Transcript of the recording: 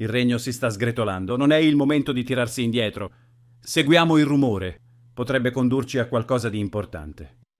Il regno si sta sgretolando. Non è il momento di tirarsi indietro. Seguiamo il rumore. Potrebbe condurci a qualcosa di importante.